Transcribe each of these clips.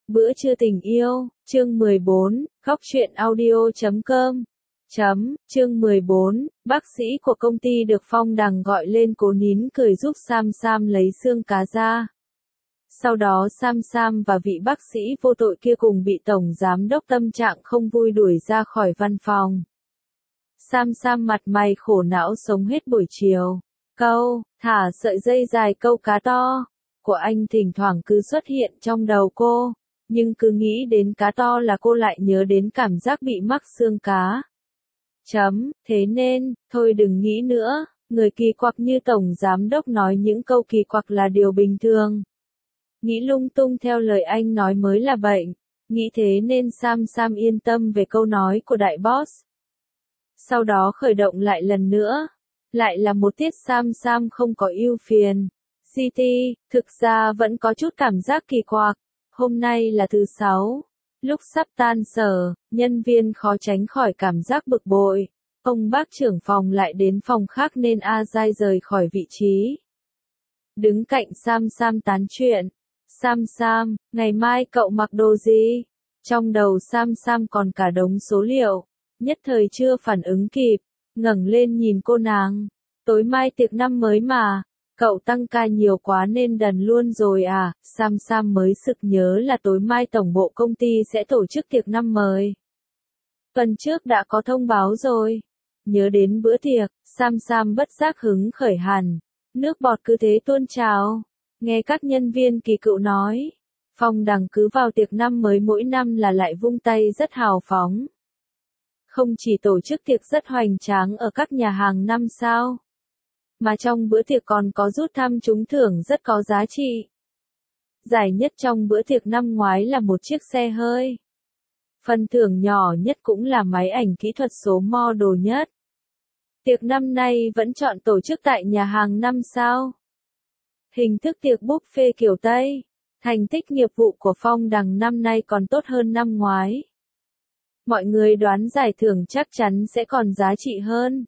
Bữa trưa tình yêu, chương 14, góc truyện audio.com. Chương 14, bác sĩ của công ty được Phong Đằng gọi lên cố nín cười giúp Sam Sam lấy xương cá ra. Sau đó Sam Sam và vị bác sĩ vô tội kia cùng bị Tổng Giám đốc tâm trạng không vui đuổi ra khỏi văn phòng. Sam Sam mặt mày khổ não sống hết buổi chiều. Câu, thả sợi dây dài câu cá to, của anh thỉnh thoảng cứ xuất hiện trong đầu cô. Nhưng cứ nghĩ đến cá to là cô lại nhớ đến cảm giác bị mắc xương cá. Thế nên, thôi đừng nghĩ nữa, người kỳ quặc như Tổng Giám đốc nói những câu kỳ quặc là điều bình thường. Nghĩ lung tung theo lời anh nói mới là bệnh. Nghĩ thế nên Sam Sam yên tâm về câu nói của đại boss. Sau đó khởi động lại lần nữa. Lại là một tiết Sam Sam không có ưu phiền. City, thực ra vẫn có chút cảm giác kỳ quặc. Hôm nay là thứ 6. Lúc sắp tan sở, nhân viên khó tránh khỏi cảm giác bực bội. Ông bác trưởng phòng lại đến phòng khác nên Azai rời khỏi vị trí. Đứng cạnh Sam Sam tán chuyện. Sam Sam, ngày mai cậu mặc đồ gì? Trong đầu Sam Sam còn cả đống số liệu. Nhất thời chưa phản ứng kịp. Ngẩng lên nhìn cô nàng. Tối mai tiệc năm mới mà. Cậu tăng ca nhiều quá nên đần luôn rồi à? Sam Sam mới sực nhớ là tối mai tổng bộ công ty sẽ tổ chức tiệc năm mới. Tuần trước đã có thông báo rồi. Nhớ đến bữa tiệc, Sam Sam bất giác hứng khởi hẳn. Nước bọt cứ thế tuôn trào. Nghe các nhân viên kỳ cựu nói, Phong Đằng cứ vào tiệc năm mới mỗi năm là lại vung tay rất hào phóng. Không chỉ tổ chức tiệc rất hoành tráng ở các nhà hàng 5 sao, mà trong bữa tiệc còn có rút thăm trúng thưởng rất có giá trị. Giải nhất trong bữa tiệc năm ngoái là một chiếc xe hơi. Phần thưởng nhỏ nhất cũng là máy ảnh kỹ thuật số model nhất. Tiệc năm nay vẫn chọn tổ chức tại nhà hàng 5 sao. Hình thức tiệc buffet kiểu Tây. Thành tích nghiệp vụ của Phong Đằng năm nay còn tốt hơn năm ngoái. Mọi người đoán giải thưởng chắc chắn sẽ còn giá trị hơn.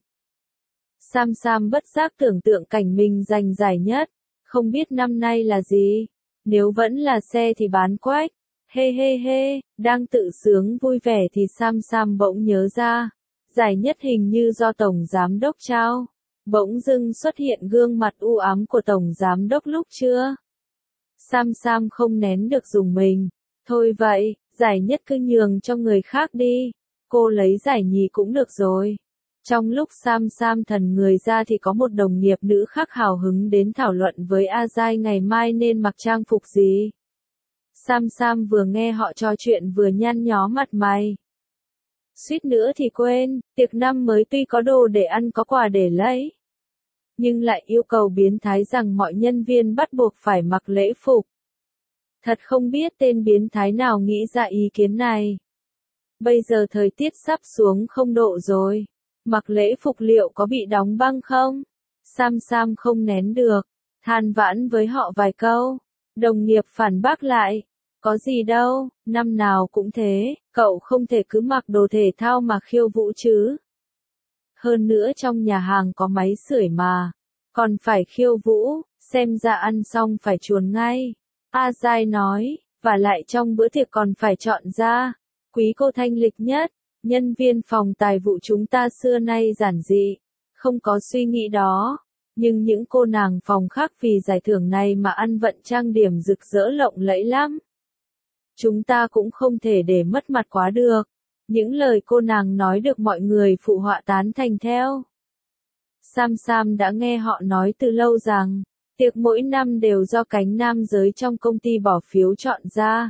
Sam Sam bất giác tưởng tượng cảnh mình giành giải nhất. Không biết năm nay là gì. Nếu vẫn là xe thì bán quách. Hê hê hê, đang tự sướng vui vẻ thì Sam Sam bỗng nhớ ra. Giải nhất hình như do Tổng Giám đốc trao. Bỗng dưng xuất hiện gương mặt u ám của Tổng Giám đốc lúc trưa. Sam Sam không nén được rùng mình. Thôi vậy, giải nhất cứ nhường cho người khác đi. Cô lấy giải nhì cũng được rồi. Trong lúc Sam Sam thần người ra thì có một đồng nghiệp nữ khác hào hứng đến thảo luận với Azai ngày mai nên mặc trang phục gì. Sam Sam vừa nghe họ trò chuyện vừa nhăn nhó mặt mày. Suýt nữa thì quên, tiệc năm mới tuy có đồ để ăn có quà để lấy. Nhưng lại yêu cầu biến thái rằng mọi nhân viên bắt buộc phải mặc lễ phục. Thật không biết tên biến thái nào nghĩ ra ý kiến này. Bây giờ thời tiết sắp xuống 0 độ rồi. Mặc lễ phục liệu có bị đóng băng không? Sam Sam không nén được. Than vãn với họ vài câu. Đồng nghiệp phản bác lại. Có gì đâu, năm nào cũng thế, cậu không thể cứ mặc đồ thể thao mà khiêu vũ chứ. Hơn nữa trong nhà hàng có máy sưởi mà. Còn phải khiêu vũ, xem ra ăn xong phải chuồn ngay. Azai nói, và lại trong bữa tiệc còn phải chọn ra. Quý cô thanh lịch nhất, nhân viên phòng tài vụ chúng ta xưa nay giản dị. Không có suy nghĩ đó. Nhưng những cô nàng phòng khác vì giải thưởng này mà ăn vận trang điểm rực rỡ lộng lẫy lắm. Chúng ta cũng không thể để mất mặt quá được. Những lời cô nàng nói được mọi người phụ họa tán thành theo. Sam Sam đã nghe họ nói từ lâu rằng, tiệc mỗi năm đều do cánh nam giới trong công ty bỏ phiếu chọn ra.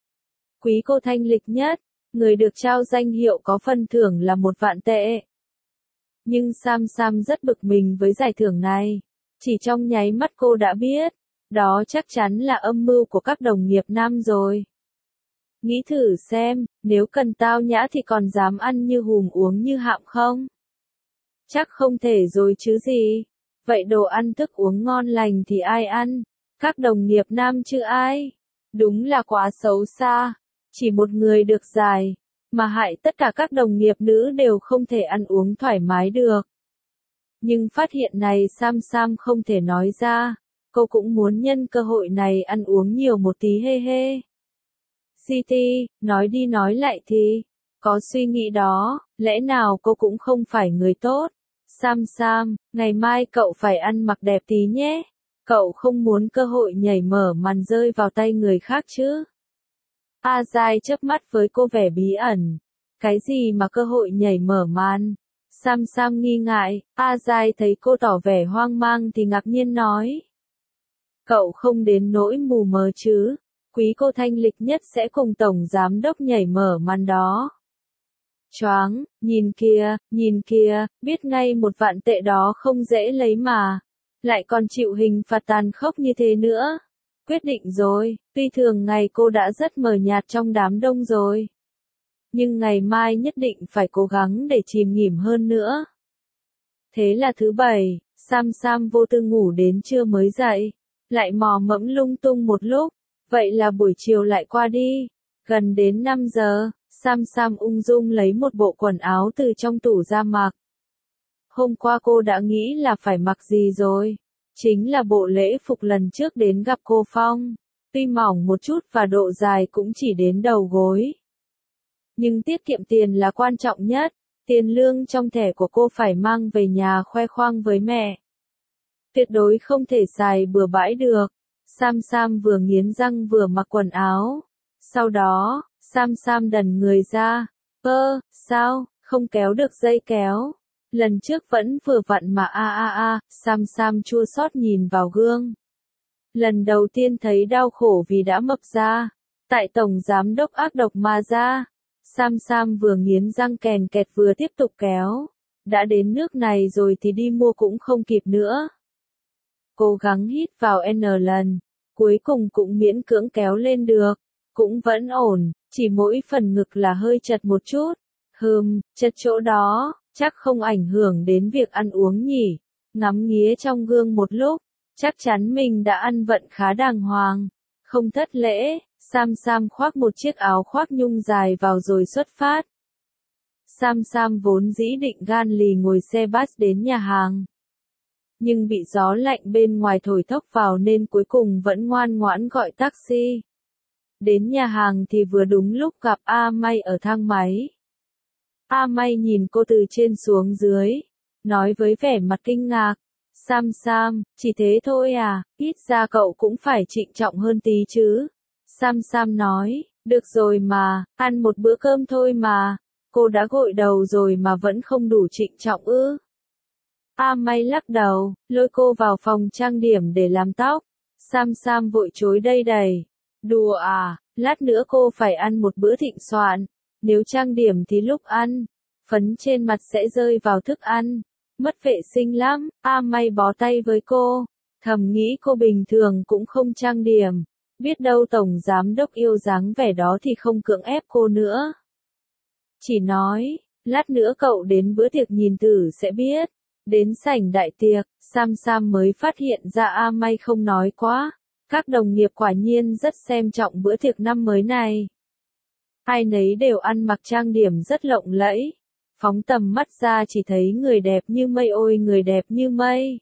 Quý cô thanh lịch nhất, người được trao danh hiệu có phần thưởng là 1 vạn tệ. Nhưng Sam Sam rất bực mình với giải thưởng này. Chỉ trong nháy mắt cô đã biết, đó chắc chắn là âm mưu của các đồng nghiệp nam rồi. Nghĩ thử xem, nếu cần tao nhã thì còn dám ăn như hùm uống như hạm không? Chắc không thể rồi chứ gì. Vậy đồ ăn thức uống ngon lành thì ai ăn? Các đồng nghiệp nam chứ ai? Đúng là quá xấu xa. Chỉ một người được giải, mà hại tất cả các đồng nghiệp nữ đều không thể ăn uống thoải mái được. Nhưng phát hiện này Sam Sam không thể nói ra. Cô cũng muốn nhân cơ hội này ăn uống nhiều một tí hê hê. City, nói đi nói lại thì, có suy nghĩ đó, lẽ nào cô cũng không phải người tốt? Sam, ngày mai cậu phải ăn mặc đẹp tí nhé. Cậu không muốn cơ hội nhảy mở màn rơi vào tay người khác chứ? Azai chớp mắt với cô vẻ bí ẩn. Cái gì mà cơ hội nhảy mở màn? Sam nghi ngại, Azai thấy cô tỏ vẻ hoang mang thì ngạc nhiên nói. Cậu không đến nỗi mù mờ chứ? Quý cô thanh lịch nhất sẽ cùng tổng giám đốc nhảy mở màn đó. Choáng, nhìn kìa, biết ngay 1 vạn tệ đó không dễ lấy mà. Lại còn chịu hình phạt tàn khốc như thế nữa. Quyết định rồi, tuy thường ngày cô đã rất mờ nhạt trong đám đông rồi. Nhưng ngày mai nhất định phải cố gắng để chìm nghỉm hơn nữa. Thế là thứ 7, Sam vô tư ngủ đến trưa mới dậy. Lại mò mẫm lung tung một lúc. Vậy là buổi chiều lại qua đi. Gần đến 5 giờ, Sam ung dung lấy một bộ quần áo từ trong tủ ra mặc. Hôm qua cô đã nghĩ là phải mặc gì rồi. Chính là bộ lễ phục lần trước đến gặp cô Phong. Tuy mỏng một chút và độ dài cũng chỉ đến đầu gối. Nhưng tiết kiệm tiền là quan trọng nhất. Tiền lương trong thẻ của cô phải mang về nhà khoe khoang với mẹ. Tuyệt đối không thể xài bừa bãi được. Sam vừa nghiến răng vừa mặc quần áo. Sau đó, Sam đần người ra. Sao, không kéo được dây kéo. Lần trước vẫn vừa vặn mà Sam chua xót nhìn vào gương. Lần đầu tiên thấy đau khổ vì đã mập ra. Tại tổng giám đốc ác độc mà ra. Sam vừa nghiến răng kèn kẹt vừa tiếp tục kéo. Đã đến nước này rồi thì đi mua cũng không kịp nữa. Cố gắng hít vào N lần. Cuối cùng cũng miễn cưỡng kéo lên được. Cũng vẫn ổn, chỉ mỗi phần ngực là hơi chật một chút. Chật chỗ đó, chắc không ảnh hưởng đến việc ăn uống nhỉ. Ngắm nghía trong gương một lúc, chắc chắn mình đã ăn vận khá đàng hoàng. Không thất lễ, Sam khoác một chiếc áo khoác nhung dài vào rồi xuất phát. Sam vốn dĩ định gan lì ngồi xe bus đến nhà hàng. Nhưng bị gió lạnh bên ngoài thổi thốc vào nên cuối cùng vẫn ngoan ngoãn gọi taxi. Đến nhà hàng thì vừa đúng lúc gặp A May ở thang máy. A May nhìn cô từ trên xuống dưới, nói với vẻ mặt kinh ngạc. Sam, chỉ thế thôi à, ít ra cậu cũng phải trịnh trọng hơn tí chứ. Sam nói, được rồi mà, ăn một bữa cơm thôi mà. Cô đã gội đầu rồi mà vẫn không đủ trịnh trọng ư? A May lắc đầu, lôi cô vào phòng trang điểm để làm tóc. Sam vội chối đây đầy. Đùa à, lát nữa cô phải ăn một bữa thịnh soạn. Nếu trang điểm thì lúc ăn, phấn trên mặt sẽ rơi vào thức ăn. Mất vệ sinh lắm. A May bó tay với cô. Thầm nghĩ cô bình thường cũng không trang điểm. Biết đâu tổng giám đốc yêu dáng vẻ đó thì không cưỡng ép cô nữa. Chỉ nói, lát nữa cậu đến bữa tiệc nhìn thử sẽ biết. Đến sảnh đại tiệc, Sam mới phát hiện ra A May không nói quá. Các đồng nghiệp quả nhiên rất xem trọng bữa tiệc năm mới này. Ai nấy đều ăn mặc trang điểm rất lộng lẫy. Phóng tầm mắt ra chỉ thấy người đẹp như mây ôi người đẹp như mây.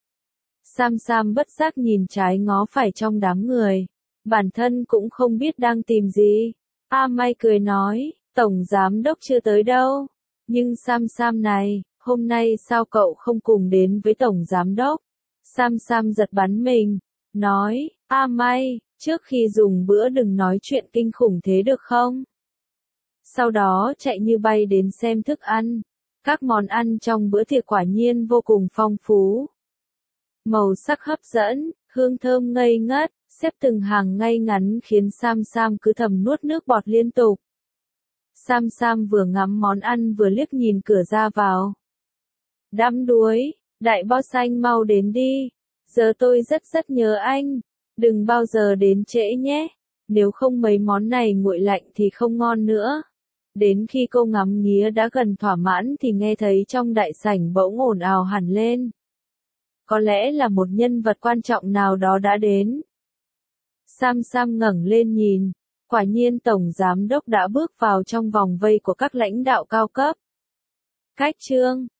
Sam bất giác nhìn trái ngó phải trong đám người. Bản thân cũng không biết đang tìm gì. A May cười nói, tổng giám đốc chưa tới đâu. Nhưng Sam này, hôm nay sao cậu không cùng đến với tổng giám đốc? Sam giật bắn mình, nói, A May, trước khi dùng bữa đừng nói chuyện kinh khủng thế được không? Sau đó chạy như bay đến xem thức ăn. Các món ăn trong bữa tiệc quả nhiên vô cùng phong phú. Màu sắc hấp dẫn, hương thơm ngây ngất, xếp từng hàng ngay ngắn khiến Sam cứ thầm nuốt nước bọt liên tục. Sam vừa ngắm món ăn vừa liếc nhìn cửa ra vào. Đắm đuối, đại boss anh mau đến đi. Giờ tôi rất nhớ anh. Đừng bao giờ đến trễ nhé. Nếu không mấy món này nguội lạnh thì không ngon nữa. Đến khi cô ngắm nghía đã gần thỏa mãn thì nghe thấy trong đại sảnh bỗng ồn ào hẳn lên. Có lẽ là một nhân vật quan trọng nào đó đã đến. Sam ngẩng lên nhìn. Quả nhiên tổng giám đốc đã bước vào trong vòng vây của các lãnh đạo cao cấp. Cách trương,